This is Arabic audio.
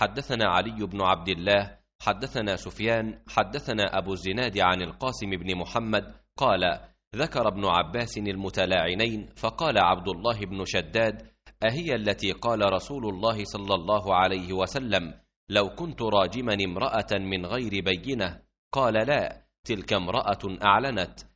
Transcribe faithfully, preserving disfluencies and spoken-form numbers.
حدثنا علي بن عبد الله حدثنا سفيان حدثنا أبو الزناد عن القاسم بن محمد قال: ذكر ابن عباس المتلاعنين، فقال عبد الله بن شداد: أهي التي قال رسول الله صلى الله عليه وسلم: لو كنت راجما امرأة من غير بينة؟ قال: لا، تلك امرأة أعلنت.